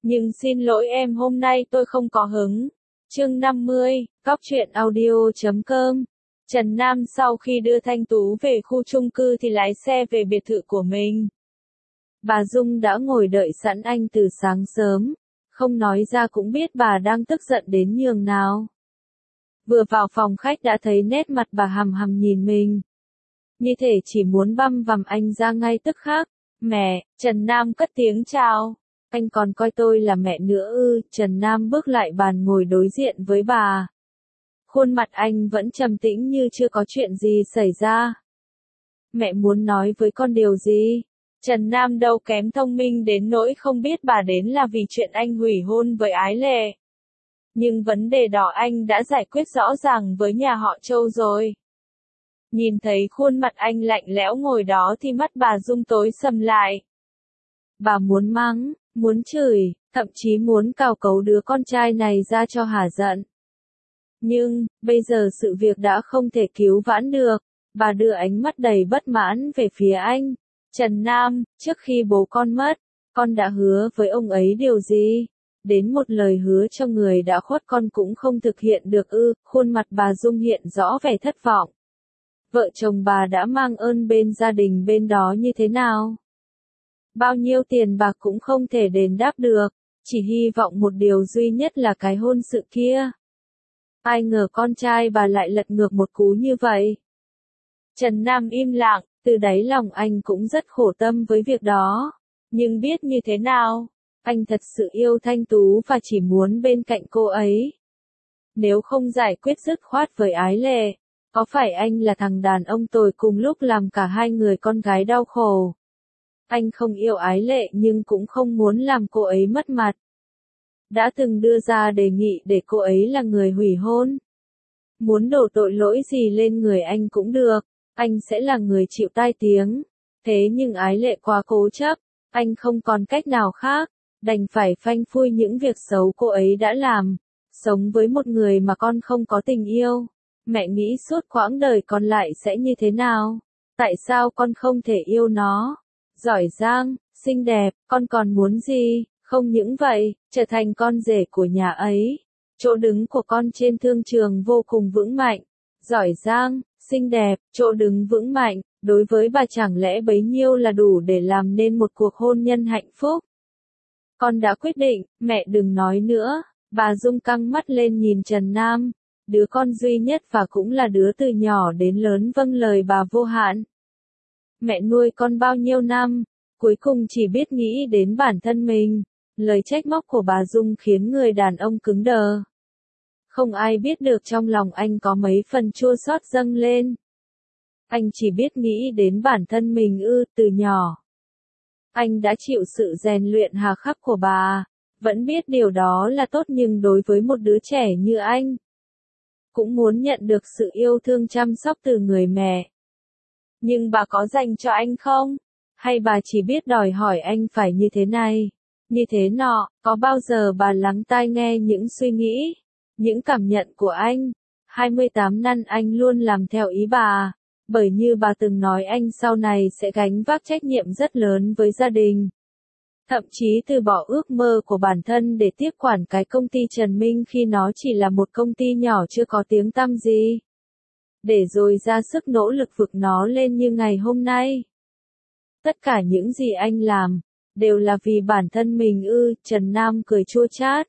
Nhưng xin lỗi em, hôm nay tôi không có hứng. Chương 50, Góc truyện audio.com. Trần Nam sau khi đưa Thanh Tú về khu chung cư thì lái xe về biệt thự của mình. Bà Dung đã ngồi đợi sẵn anh từ sáng sớm, không nói ra cũng biết bà đang tức giận đến nhường nào. Vừa vào phòng khách đã thấy nét mặt bà hằm hằm nhìn mình, như thể chỉ muốn băm vằm anh ra ngay tức khắc. Mẹ, Trần Nam cất tiếng chào. Anh còn coi tôi là mẹ nữa ư? Trần Nam bước lại bàn ngồi đối diện với bà. Khuôn mặt anh vẫn trầm tĩnh như chưa có chuyện gì xảy ra. Mẹ muốn nói với con điều gì? Trần Nam đâu kém thông minh đến nỗi không biết bà đến là vì chuyện anh hủy hôn với Ái Lệ. Nhưng vấn đề đó anh đã giải quyết rõ ràng với nhà họ Châu rồi. Nhìn thấy khuôn mặt anh lạnh lẽo ngồi đó thì mắt bà Dung tối sầm lại. Bà muốn mắng, muốn chửi, thậm chí muốn cào cấu đứa con trai này ra cho hả giận. Nhưng, bây giờ sự việc đã không thể cứu vãn được. Bà đưa ánh mắt đầy bất mãn về phía anh. Trần Nam, trước khi bố con mất, con đã hứa với ông ấy điều gì? Đến một lời hứa cho người đã khuất con cũng không thực hiện được ư? Khuôn mặt bà Dung hiện rõ vẻ thất vọng. Vợ chồng bà đã mang ơn bên gia đình bên đó như thế nào? Bao nhiêu tiền bạc cũng không thể đền đáp được, chỉ hy vọng một điều duy nhất là cái hôn sự kia. Ai ngờ con trai bà lại lật ngược một cú như vậy. Trần Nam im lặng, từ đáy lòng anh cũng rất khổ tâm với việc đó. Nhưng biết như thế nào, anh thật sự yêu Thanh Tú và chỉ muốn bên cạnh cô ấy. Nếu không giải quyết dứt khoát với Ái Lệ, có phải anh là thằng đàn ông tồi cùng lúc làm cả hai người con gái đau khổ? Anh không yêu Ái Lệ nhưng cũng không muốn làm cô ấy mất mặt. Đã từng đưa ra đề nghị để cô ấy là người hủy hôn. Muốn đổ tội lỗi gì lên người anh cũng được, anh sẽ là người chịu tai tiếng. Thế nhưng Ái Lệ quá cố chấp, anh không còn cách nào khác, đành phải phanh phui những việc xấu cô ấy đã làm. Sống với một người mà con không có tình yêu. Mẹ nghĩ suốt quãng đời còn lại sẽ như thế nào? Tại sao con không thể yêu nó? Giỏi giang, xinh đẹp, con còn muốn gì? Không những vậy, trở thành con rể của nhà ấy. Chỗ đứng của con trên thương trường vô cùng vững mạnh. Giỏi giang, xinh đẹp, chỗ đứng vững mạnh, đối với bà chẳng lẽ bấy nhiêu là đủ để làm nên một cuộc hôn nhân hạnh phúc? Con đã quyết định, mẹ đừng nói nữa. Bà Dung căng mắt lên nhìn Trần Nam. Đứa con duy nhất và cũng là đứa từ nhỏ đến lớn vâng lời bà vô hạn. Mẹ nuôi con bao nhiêu năm, cuối cùng chỉ biết nghĩ đến bản thân mình. Lời trách móc của bà Dung khiến người đàn ông cứng đờ. Không ai biết được trong lòng anh có mấy phần chua xót dâng lên. Anh chỉ biết nghĩ đến bản thân mình từ nhỏ. Anh đã chịu sự rèn luyện hà khắc của bà, vẫn biết điều đó là tốt nhưng đối với một đứa trẻ như anh, cũng muốn nhận được sự yêu thương chăm sóc từ người mẹ. Nhưng bà có dành cho anh không? Hay bà chỉ biết đòi hỏi anh phải như thế này, như thế nọ? Có bao giờ bà lắng tai nghe những suy nghĩ, những cảm nhận của anh? 28 năm anh luôn làm theo ý bà, bởi như bà từng nói anh sau này sẽ gánh vác trách nhiệm rất lớn với gia đình. Thậm chí từ bỏ ước mơ của bản thân để tiếp quản cái công ty Trần Minh khi nó chỉ là một công ty nhỏ chưa có tiếng tăm gì. Để rồi ra sức nỗ lực vực nó lên như ngày hôm nay. Tất cả những gì anh làm, đều là vì bản thân mình Trần Nam cười chua chát.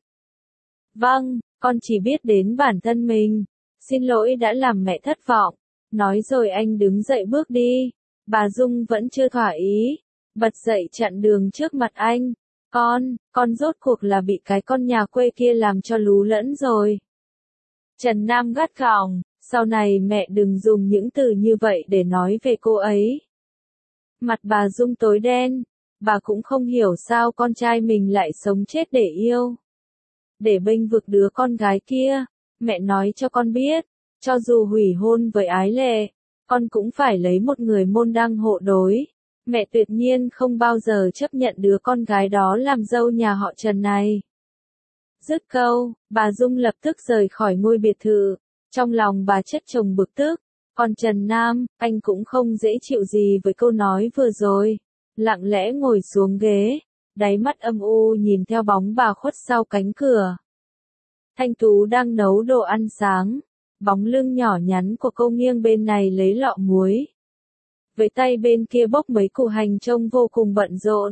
Vâng, con chỉ biết đến bản thân mình. Xin lỗi đã làm mẹ thất vọng. Nói rồi anh đứng dậy bước đi. Bà Dung vẫn chưa thỏa ý. Bật dậy chặn đường trước mặt anh. Con rốt cuộc là bị cái con nhà quê kia làm cho lú lẫn rồi. Trần Nam gắt gỏng, sau này mẹ đừng dùng những từ như vậy để nói về cô ấy. Mặt bà Dung tối đen, bà cũng không hiểu sao con trai mình lại sống chết để yêu. Để bênh vực đứa con gái kia, mẹ nói cho con biết, cho dù hủy hôn với Ái Lệ, con cũng phải lấy một người môn đăng hộ đối. Mẹ tuyệt nhiên không bao giờ chấp nhận đứa con gái đó làm dâu nhà họ Trần này. Dứt câu, bà Dung lập tức rời khỏi ngôi biệt thự. Trong lòng bà chất chồng bực tức. Còn Trần Nam, anh cũng không dễ chịu gì với câu nói vừa rồi. Lặng lẽ ngồi xuống ghế, đáy mắt âm u nhìn theo bóng bà khuất sau cánh cửa. Thanh Tú đang nấu đồ ăn sáng, bóng lưng nhỏ nhắn của cô nghiêng bên này lấy lọ muối. Với tay bên kia bốc mấy củ hành trông vô cùng bận rộn.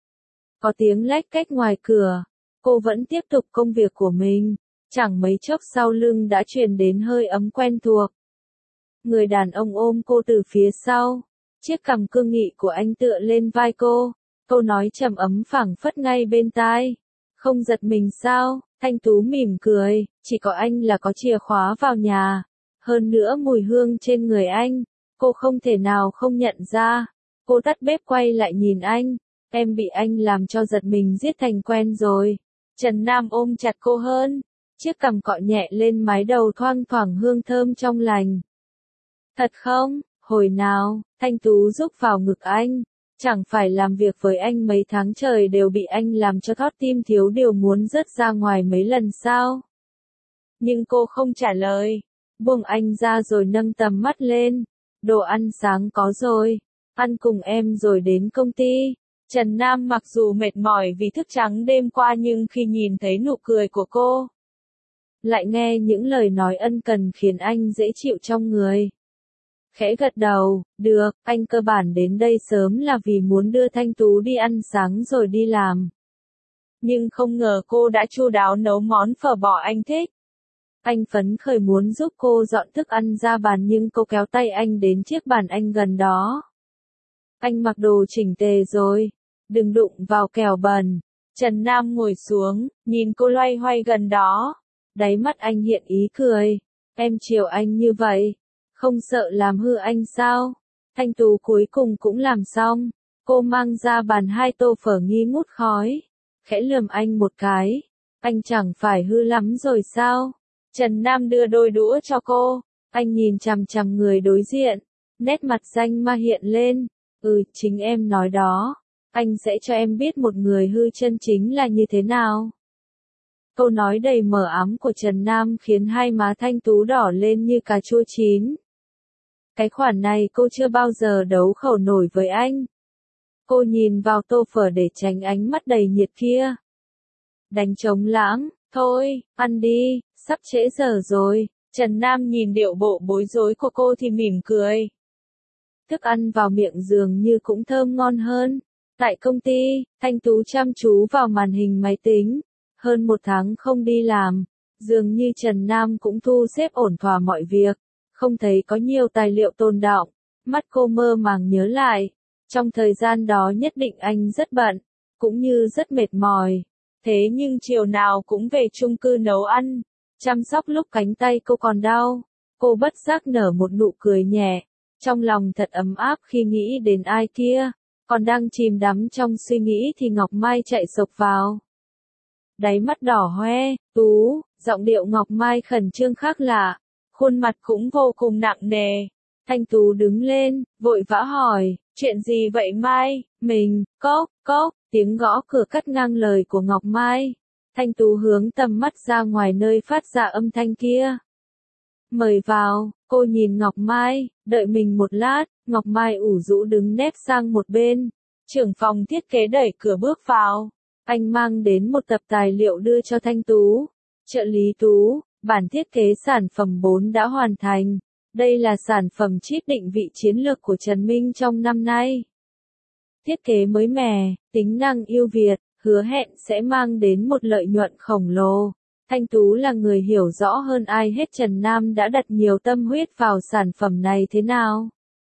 Có tiếng lách cách ngoài cửa, cô vẫn tiếp tục công việc của mình, chẳng mấy chốc sau lưng đã truyền đến hơi ấm quen thuộc. Người đàn ông ôm cô từ phía sau, chiếc cằm cương nghị của anh tựa lên vai cô, câu nói trầm ấm phảng phất ngay bên tai. Không giật mình sao? Thanh Tú mỉm cười, chỉ có anh là có chìa khóa vào nhà, hơn nữa mùi hương trên người anh, cô không thể nào không nhận ra. Cô tắt bếp quay lại nhìn anh, em bị anh làm cho giật mình giết thành quen rồi. Trần Nam ôm chặt cô hơn, chiếc cằm cọ nhẹ lên mái đầu thoang thoảng hương thơm trong lành. Thật không? Hồi nào? Thanh Tú rúc vào ngực anh. Chẳng phải làm việc với anh mấy tháng trời đều bị anh làm cho thót tim thiếu điều muốn rớt ra ngoài mấy lần sao? Nhưng cô không trả lời, buông anh ra rồi nâng tầm mắt lên. Đồ ăn sáng có rồi, ăn cùng em rồi đến công ty. Trần Nam mặc dù mệt mỏi vì thức trắng đêm qua nhưng khi nhìn thấy nụ cười của cô, lại nghe những lời nói ân cần khiến anh dễ chịu trong người. Khẽ gật đầu, được, anh cơ bản đến đây sớm là vì muốn đưa Thanh Tú đi ăn sáng rồi đi làm. Nhưng không ngờ cô đã chu đáo nấu món phở bò anh thích. Anh phấn khởi muốn giúp cô dọn thức ăn ra bàn nhưng cô kéo tay anh đến chiếc bàn anh gần đó. Anh mặc đồ chỉnh tề rồi, đừng đụng vào kẻo bẩn. Trần Nam ngồi xuống, nhìn cô loay hoay gần đó. Đáy mắt anh hiện ý cười, em chiều anh như vậy, không sợ làm hư anh sao? Thanh Tú cuối cùng cũng làm xong, cô mang ra bàn 2 tô phở nghi ngút khói, khẽ lườm anh một cái, anh chẳng phải hư lắm rồi sao? Trần Nam đưa đôi đũa cho cô, anh nhìn chằm chằm người đối diện, nét mặt danh ma hiện lên, chính em nói đó, anh sẽ cho em biết một người hư chân chính là như thế nào. Câu nói đầy mờ ám của Trần Nam khiến hai má Thanh Tú đỏ lên như cà chua chín. Cái khoản này cô chưa bao giờ đấu khẩu nổi với anh. Cô nhìn vào tô phở để tránh ánh mắt đầy nhiệt kia. Đánh trống lãng, thôi, ăn đi, sắp trễ giờ rồi. Trần Nam nhìn điệu bộ bối rối của cô thì mỉm cười. Thức ăn vào miệng dường như cũng thơm ngon hơn. Tại công ty, Thanh Tú chăm chú vào màn hình máy tính. Hơn 1 tháng không đi làm, dường như Trần Nam cũng thu xếp ổn thỏa mọi việc. Không thấy có nhiều tài liệu tồn đọng, mắt cô mơ màng nhớ lại. Trong thời gian đó nhất định anh rất bận, cũng như rất mệt mỏi. Thế nhưng chiều nào cũng về chung cư nấu ăn, chăm sóc lúc cánh tay cô còn đau. Cô bất giác nở một nụ cười nhẹ, trong lòng thật ấm áp khi nghĩ đến ai kia. Còn đang chìm đắm trong suy nghĩ thì Ngọc Mai chạy xộc vào. Đáy mắt đỏ hoe, Tú, giọng điệu Ngọc Mai khẩn trương khác lạ, khuôn mặt cũng vô cùng nặng nề. Thanh Tú đứng lên, vội vã hỏi, chuyện gì vậy Mai? Mình, cốc, tiếng gõ cửa cắt ngang lời của Ngọc Mai. Thanh Tú hướng tầm mắt ra ngoài nơi phát ra âm thanh kia. Mời vào, cô nhìn Ngọc Mai, đợi mình một lát, Ngọc Mai ủ rũ đứng nép sang một bên. Trưởng phòng thiết kế đẩy cửa bước vào. Anh mang đến một tập tài liệu đưa cho Thanh Tú. Trợ lý Tú, bản thiết kế sản phẩm 4 đã hoàn thành. Đây là sản phẩm chip định vị chiến lược của Trần Minh trong năm nay. Thiết kế mới mẻ, tính năng ưu việt, hứa hẹn sẽ mang đến một lợi nhuận khổng lồ. Thanh Tú là người hiểu rõ hơn ai hết Trần Nam đã đặt nhiều tâm huyết vào sản phẩm này thế nào.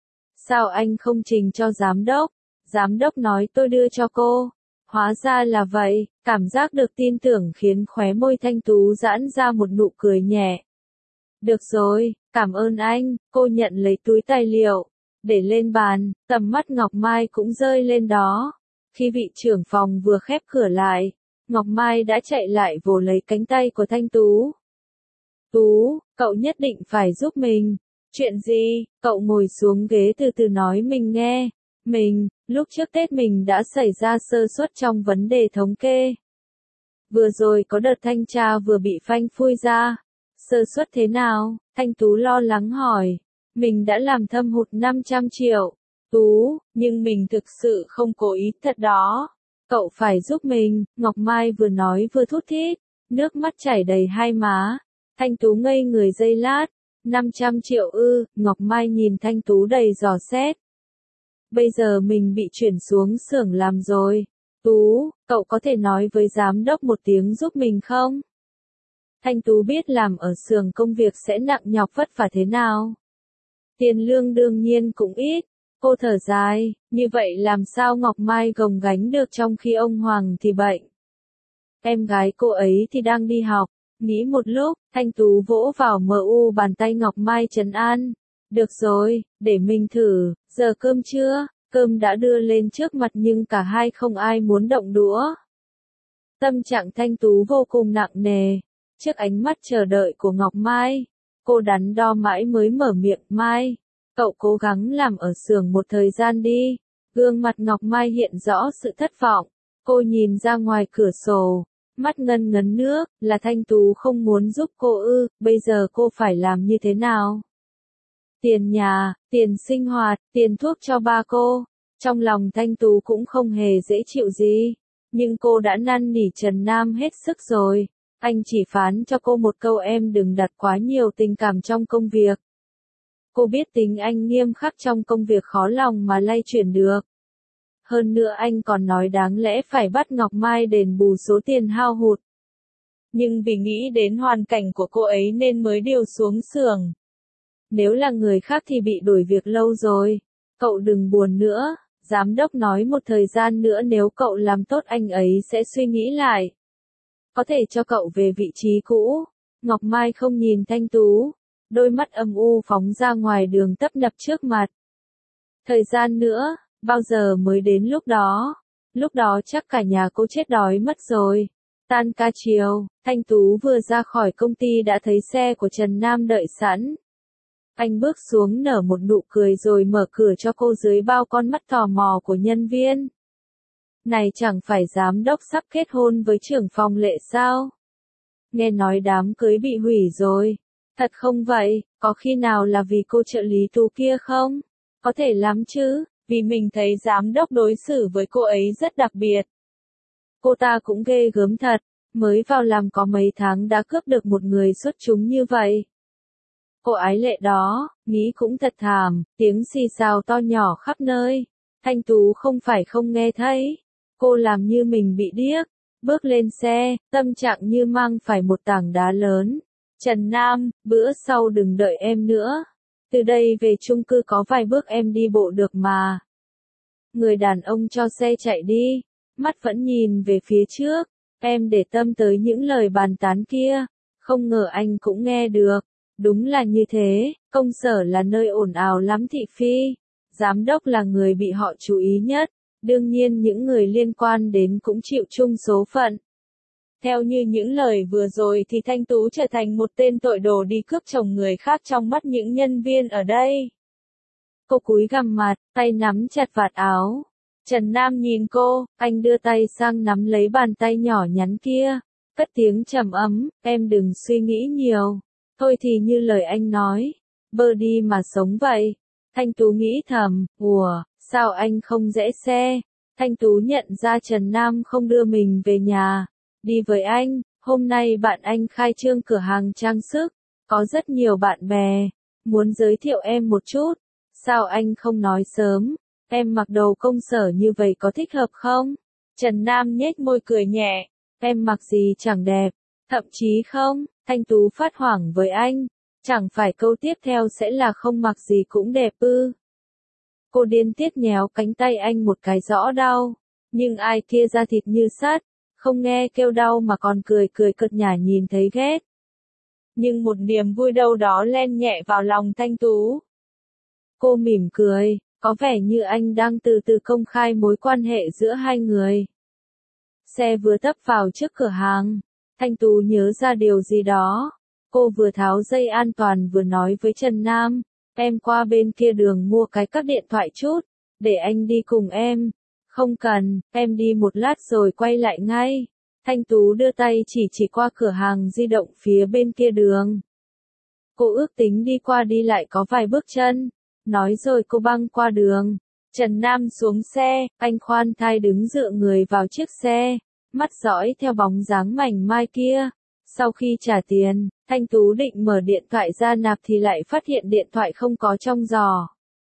Sao anh không trình cho giám đốc? Giám đốc nói tôi đưa cho cô. Hóa ra là vậy, cảm giác được tin tưởng khiến khóe môi Thanh Tú giãn ra một nụ cười nhẹ. Được rồi, cảm ơn anh, cô nhận lấy túi tài liệu, để lên bàn, tầm mắt Ngọc Mai cũng rơi lên đó. Khi vị trưởng phòng vừa khép cửa lại, Ngọc Mai đã chạy lại vồ lấy cánh tay của Thanh Tú. Tú, cậu nhất định phải giúp mình. Chuyện gì? Cậu ngồi xuống ghế từ từ nói mình nghe. Lúc trước Tết mình đã xảy ra sơ suất trong vấn đề thống kê. Vừa rồi có đợt thanh tra vừa bị phanh phui ra. Sơ suất thế nào? Thanh Tú lo lắng hỏi. Mình đã làm thâm hụt 500 triệu. Tú, nhưng mình thực sự không cố ý thật đó. Cậu phải giúp mình, Ngọc Mai vừa nói vừa thút thít, nước mắt chảy đầy hai má. Thanh Tú ngây người giây lát, 500 triệu ư, Ngọc Mai nhìn Thanh Tú đầy dò xét. Bây giờ mình bị chuyển xuống xưởng làm rồi. Tú, cậu có thể nói với giám đốc một tiếng giúp mình không? Thanh Tú biết làm ở xưởng công việc sẽ nặng nhọc vất vả thế nào. Tiền lương đương nhiên cũng ít. Cô thở dài, như vậy làm sao Ngọc Mai gồng gánh được trong khi ông Hoàng thì bệnh. Em gái cô ấy thì đang đi học. Nghĩ một lúc, Thanh Tú vỗ vào mu bàn tay Ngọc Mai trấn an. Được rồi, để mình thử, giờ cơm chưa? Cơm đã đưa lên trước mặt nhưng cả hai không ai muốn động đũa. Tâm trạng Thanh Tú vô cùng nặng nề. Trước ánh mắt chờ đợi của Ngọc Mai, cô đắn đo mãi mới mở miệng. Mai, cậu cố gắng làm ở xưởng một thời gian đi. Gương mặt Ngọc Mai hiện rõ sự thất vọng. Cô nhìn ra ngoài cửa sổ, mắt ngân ngấn nước, là Thanh Tú không muốn giúp cô ư, bây giờ cô phải làm như thế nào? Tiền nhà, tiền sinh hoạt, tiền thuốc cho ba cô. Trong lòng Thanh Tú cũng không hề dễ chịu gì. Nhưng cô đã năn nỉ Trần Nam hết sức rồi. Anh chỉ phán cho cô một câu: em đừng đặt quá nhiều tình cảm trong công việc. Cô biết tính anh nghiêm khắc trong công việc khó lòng mà lay chuyển được. Hơn nữa anh còn nói đáng lẽ phải bắt Ngọc Mai đền bù số tiền hao hụt. Nhưng vì nghĩ đến hoàn cảnh của cô ấy nên mới điều xuống xưởng. Nếu là người khác thì bị đuổi việc lâu rồi. Cậu đừng buồn nữa, giám đốc nói một thời gian nữa nếu cậu làm tốt anh ấy sẽ suy nghĩ lại. Có thể cho cậu về vị trí cũ. Ngọc Mai không nhìn Thanh Tú. Đôi mắt âm u phóng ra ngoài đường tấp nập trước mặt. Thời gian nữa, bao giờ mới đến lúc đó? Lúc đó chắc cả nhà cô chết đói mất rồi. Tan ca chiều, Thanh Tú vừa ra khỏi công ty đã thấy xe của Trần Nam đợi sẵn. Anh bước xuống nở một nụ cười rồi mở cửa cho cô dưới bao con mắt tò mò của nhân viên. Này chẳng phải giám đốc sắp kết hôn với trưởng phòng Lệ sao? Nghe nói đám cưới bị hủy rồi. Thật không vậy, có khi nào là vì cô trợ lý Tú kia không? Có thể lắm chứ, vì mình thấy giám đốc đối xử với cô ấy rất đặc biệt. Cô ta cũng ghê gớm thật, mới vào làm có mấy tháng đã cướp được một người xuất chúng như vậy. Cô ái lệ đó, nghĩ cũng thật thảm, tiếng xì xào to nhỏ khắp nơi. Thanh Tú không phải không nghe thấy. Cô làm như mình bị điếc, bước lên xe, tâm trạng như mang phải một tảng đá lớn. Trần Nam, bữa sau đừng đợi em nữa. Từ đây về chung cư có vài bước em đi bộ được mà. Người đàn ông cho xe chạy đi, mắt vẫn nhìn về phía trước. Em để tâm tới những lời bàn tán kia. Không ngờ anh cũng nghe được. Đúng là như thế, công sở là nơi ồn ào lắm thị phi. Giám đốc là người bị họ chú ý nhất. Đương nhiên những người liên quan đến cũng chịu chung số phận. Theo như những lời vừa rồi thì Thanh Tú trở thành một tên tội đồ đi cướp chồng người khác trong mắt những nhân viên ở đây. Cô cúi gằm mặt, tay nắm chặt vạt áo. Trần Nam nhìn cô, anh đưa tay sang nắm lấy bàn tay nhỏ nhắn kia. Cất tiếng trầm ấm, em đừng suy nghĩ nhiều. Thôi thì như lời anh nói, bơ đi mà sống vậy. Thanh Tú nghĩ thầm, ủa, sao anh không rẽ xe? Thanh Tú nhận ra Trần Nam không đưa mình về nhà. Đi với anh, hôm nay bạn anh khai trương cửa hàng trang sức. Có rất nhiều bạn bè. Muốn giới thiệu em một chút. Sao anh không nói sớm? Em mặc đồ công sở như vậy có thích hợp không? Trần Nam nhếch môi cười nhẹ. Em mặc gì chẳng đẹp. Thậm chí không, Thanh Tú phát hoảng với anh. Chẳng phải câu tiếp theo sẽ là không mặc gì cũng đẹp ư? Cô điên tiết nhéo cánh tay anh một cái rõ đau. Nhưng ai kia da thịt như sắt. Không nghe kêu đau mà còn cười cười cợt nhả nhìn thấy ghét. Nhưng một niềm vui đâu đó len nhẹ vào lòng Thanh Tú. Cô mỉm cười, có vẻ như anh đang từ từ công khai mối quan hệ giữa hai người. Xe vừa tấp vào trước cửa hàng. Thanh Tú nhớ ra điều gì đó. Cô vừa tháo dây an toàn vừa nói với Trần Nam. Em qua bên kia đường mua cái cáp điện thoại chút. Để anh đi cùng em. Không cần, em đi một lát rồi quay lại ngay. Thanh Tú đưa tay chỉ qua cửa hàng di động phía bên kia đường. Cô ước tính đi qua đi lại có vài bước chân. Nói rồi cô băng qua đường. Trần Nam xuống xe, anh khoan thai đứng dựa người vào chiếc xe, mắt dõi theo bóng dáng mảnh mai kia. Sau khi trả tiền, Thanh Tú định mở điện thoại ra nạp thì lại phát hiện điện thoại không có trong giỏ.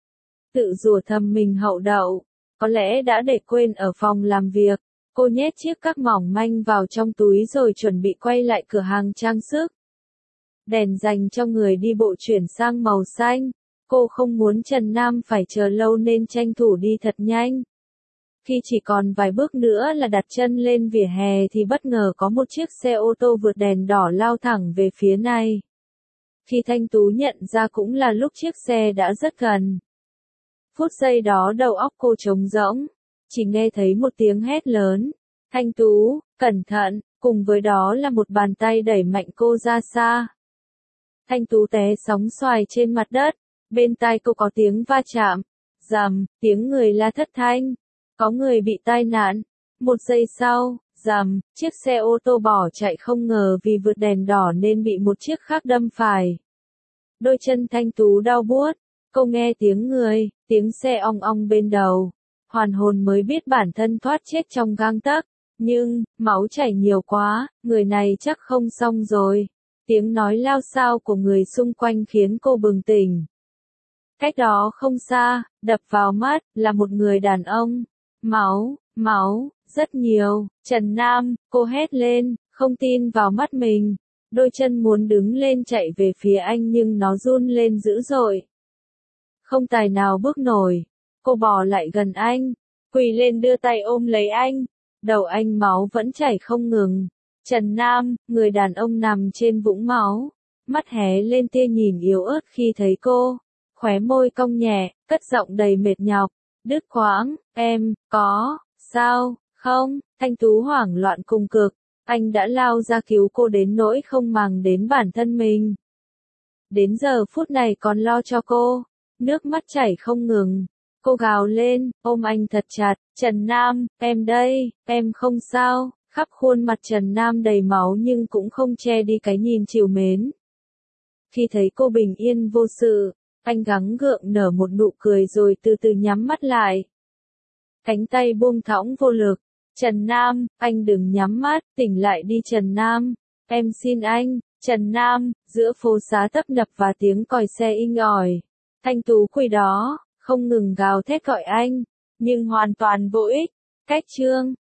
Tự rủa thầm mình hậu đậu, có lẽ đã để quên ở phòng làm việc. Cô nhét chiếc các mỏng manh vào trong túi rồi chuẩn bị quay lại cửa hàng trang sức. Đèn dành cho người đi bộ chuyển sang màu xanh. Cô không muốn Trần Nam phải chờ lâu nên tranh thủ đi thật nhanh. Khi chỉ còn vài bước nữa là đặt chân lên vỉa hè thì bất ngờ có một chiếc xe ô tô vượt đèn đỏ lao thẳng về phía này. Khi Thanh Tú nhận ra cũng là lúc chiếc xe đã rất gần. Phút giây đó đầu óc cô trống rỗng, chỉ nghe thấy một tiếng hét lớn. Thanh Tú, cẩn thận, cùng với đó là một bàn tay đẩy mạnh cô ra xa. Thanh Tú té sóng xoài trên mặt đất, bên tai cô có tiếng va chạm, rầm, tiếng người la thất thanh. Có người bị tai nạn. Một giây sau, rầm, chiếc xe ô tô bỏ chạy không ngờ vì vượt đèn đỏ nên bị một chiếc khác đâm phải. Đôi chân Thanh Tú đau buốt, cô nghe tiếng người, tiếng xe ong ong bên đầu. Hoàn hồn mới biết bản thân thoát chết trong gang tấc, nhưng, máu chảy nhiều quá, người này chắc không xong rồi. Tiếng nói lao xao của người xung quanh khiến cô bừng tỉnh. Cách đó không xa, đập vào mắt, là một người đàn ông. Máu, rất nhiều. Trần Nam, cô hét lên, không tin vào mắt mình. Đôi chân muốn đứng lên chạy về phía anh nhưng nó run lên dữ dội. Không tài nào bước nổi. Cô bò lại gần anh, quỳ lên đưa tay ôm lấy anh. Đầu anh máu vẫn chảy không ngừng. Trần Nam, người đàn ông nằm trên vũng máu. Mắt hé lên tia nhìn yếu ớt khi thấy cô. Khóe môi cong nhẹ, cất giọng đầy mệt nhọc. Đứt quãng, em, có, sao, không, Thanh Tú hoảng loạn cùng cực. Anh đã lao ra cứu cô đến nỗi không màng đến bản thân mình. Đến giờ phút này còn lo cho cô. Nước mắt chảy không ngừng. Cô gào lên, ôm anh thật chặt. Trần Nam, em đây, em không sao. Khắp khuôn mặt Trần Nam đầy máu nhưng cũng không che đi cái nhìn trìu mến. Khi thấy cô bình yên vô sự, anh gắng gượng nở một nụ cười rồi từ từ nhắm mắt lại. Cánh tay buông thõng vô lực. Trần Nam, anh đừng nhắm mắt, tỉnh lại đi Trần Nam. Em xin anh. Trần Nam, giữa phố xá tấp nập và tiếng còi xe inh ỏi. Thanh Tú quỳ đó, không ngừng gào thét gọi anh, nhưng hoàn toàn vô ích. Cách chương